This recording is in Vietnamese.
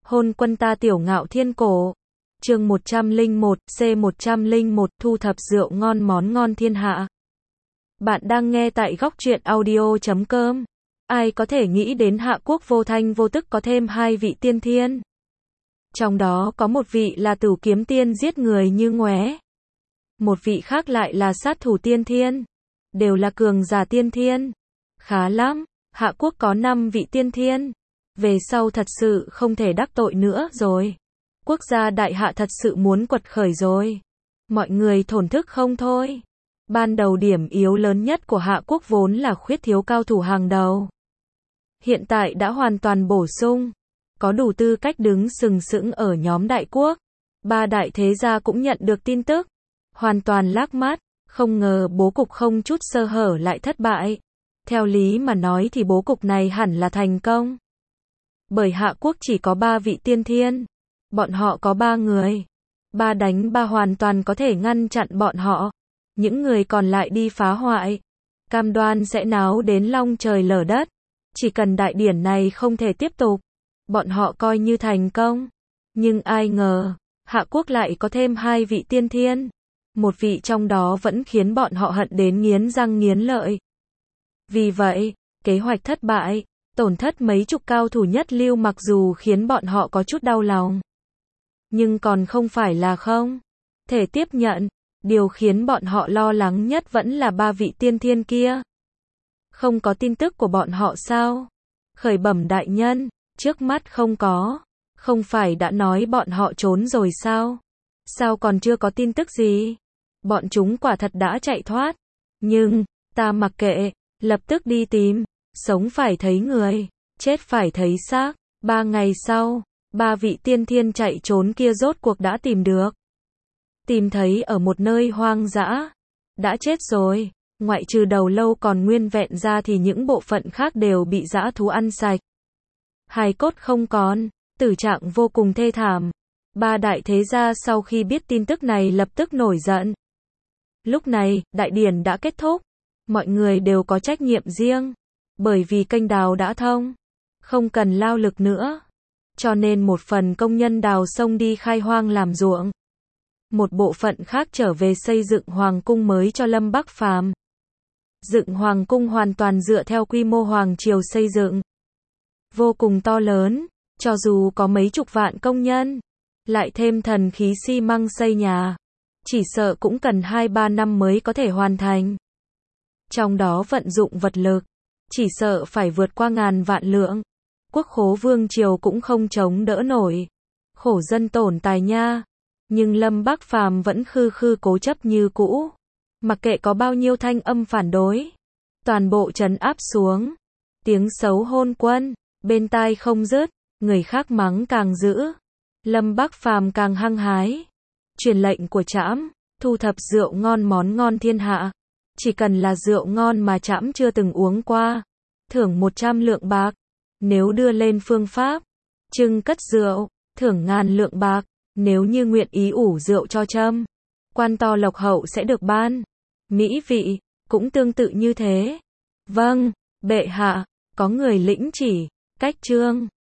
Hôn quân ta tiểu ngạo thiên cổ. Chương 101, C101, thu thập rượu ngon món ngon thiên hạ. Bạn đang nghe tại góc truyện audio.com. Ai có thể nghĩ đến Hạ Quốc vô thanh vô tức có thêm hai vị tiên thiên. Trong đó có một vị là Tửu Kiếm Tiên giết người như ngoé. Một vị khác lại là sát thủ tiên thiên. Đều là cường giả tiên thiên. Khá lắm, Hạ Quốc có 5 vị tiên thiên. Về sau thật sự không thể đắc tội nữa rồi. Quốc gia đại hạ thật sự muốn quật khởi rồi. Mọi người thổn thức không thôi. Ban đầu điểm yếu lớn nhất của Hạ Quốc vốn là khuyết thiếu cao thủ hàng đầu. Hiện tại đã hoàn toàn bổ sung. Có đủ tư cách đứng sừng sững ở nhóm đại quốc. Ba đại thế gia cũng nhận được tin tức. Hoàn toàn lác mắt. Không ngờ bố cục không chút sơ hở lại thất bại. Theo lý mà nói thì bố cục này hẳn là thành công. Bởi Hạ Quốc chỉ có 3 vị tiên thiên. Bọn họ có 3 người. 3 đánh 3 hoàn toàn có thể ngăn chặn bọn họ. Những người còn lại đi phá hoại. Cam đoan sẽ náo đến long trời lở đất. Chỉ cần đại điển này không thể tiếp tục. Bọn họ coi như thành công. Nhưng ai ngờ, Hạ Quốc lại có thêm 2 vị tiên thiên. Một vị trong đó vẫn khiến bọn họ hận đến nghiến răng nghiến lợi. Vì vậy, kế hoạch thất bại. Tổn thất mấy chục cao thủ nhất lưu mặc dù khiến bọn họ có chút đau lòng. Nhưng còn không phải là không thể tiếp nhận. Điều khiến bọn họ lo lắng nhất vẫn là 3 vị tiên thiên kia. Không có tin tức của bọn họ sao? Khởi bẩm đại nhân, trước mắt không có. Không phải đã nói bọn họ trốn rồi sao? Sao còn chưa có tin tức gì? Bọn chúng quả thật đã chạy thoát. Nhưng, ta mặc kệ, lập tức đi tìm. Sống phải thấy người, chết phải thấy xác. 3 ngày sau, 3 vị tiên thiên chạy trốn kia rốt cuộc đã tìm được. Tìm thấy ở một nơi hoang dã. Đã chết rồi, ngoại trừ đầu lâu còn nguyên vẹn ra thì những bộ phận khác đều bị dã thú ăn sạch. Hài cốt không còn, tử trạng vô cùng thê thảm. 3 đại thế gia sau khi biết tin tức này lập tức nổi giận. Lúc này, đại điển đã kết thúc. Mọi người đều có trách nhiệm riêng. Bởi vì kênh đào đã thông, không cần lao lực nữa. Cho nên một phần công nhân đào sông đi khai hoang làm ruộng. Một bộ phận khác trở về xây dựng hoàng cung mới cho Lâm Bắc Phàm. Dựng hoàng cung hoàn toàn dựa theo quy mô hoàng triều xây dựng. Vô cùng to lớn, cho dù có mấy chục vạn công nhân, lại thêm thần khí xi măng xây nhà, chỉ sợ cũng cần 2-3 năm mới có thể hoàn thành. Trong đó vận dụng vật lực, chỉ sợ phải vượt qua ngàn vạn lượng. Quốc khố vương triều cũng không chống đỡ nổi. Khổ dân tổn tài nha. Nhưng Lâm Bắc Phàm vẫn khư khư cố chấp như cũ. Mặc kệ có bao nhiêu thanh âm phản đối. Toàn bộ trấn áp xuống. Tiếng xấu hôn quân. Bên tai không dứt. Người khác mắng càng dữ. Lâm Bắc Phàm càng hăng hái. Truyền lệnh của trẫm, thu thập rượu ngon món ngon thiên hạ. Chỉ cần là rượu ngon mà trẫm chưa từng uống qua. Thưởng 100 lượng bạc. Nếu đưa lên phương pháp trưng cất rượu, thưởng 1000 lượng bạc. Nếu như nguyện ý ủ rượu cho trẫm, quan to lộc hậu sẽ được ban. Mỹ vị, cũng tương tự như thế. Vâng, bệ hạ, có người lĩnh chỉ. Cách chương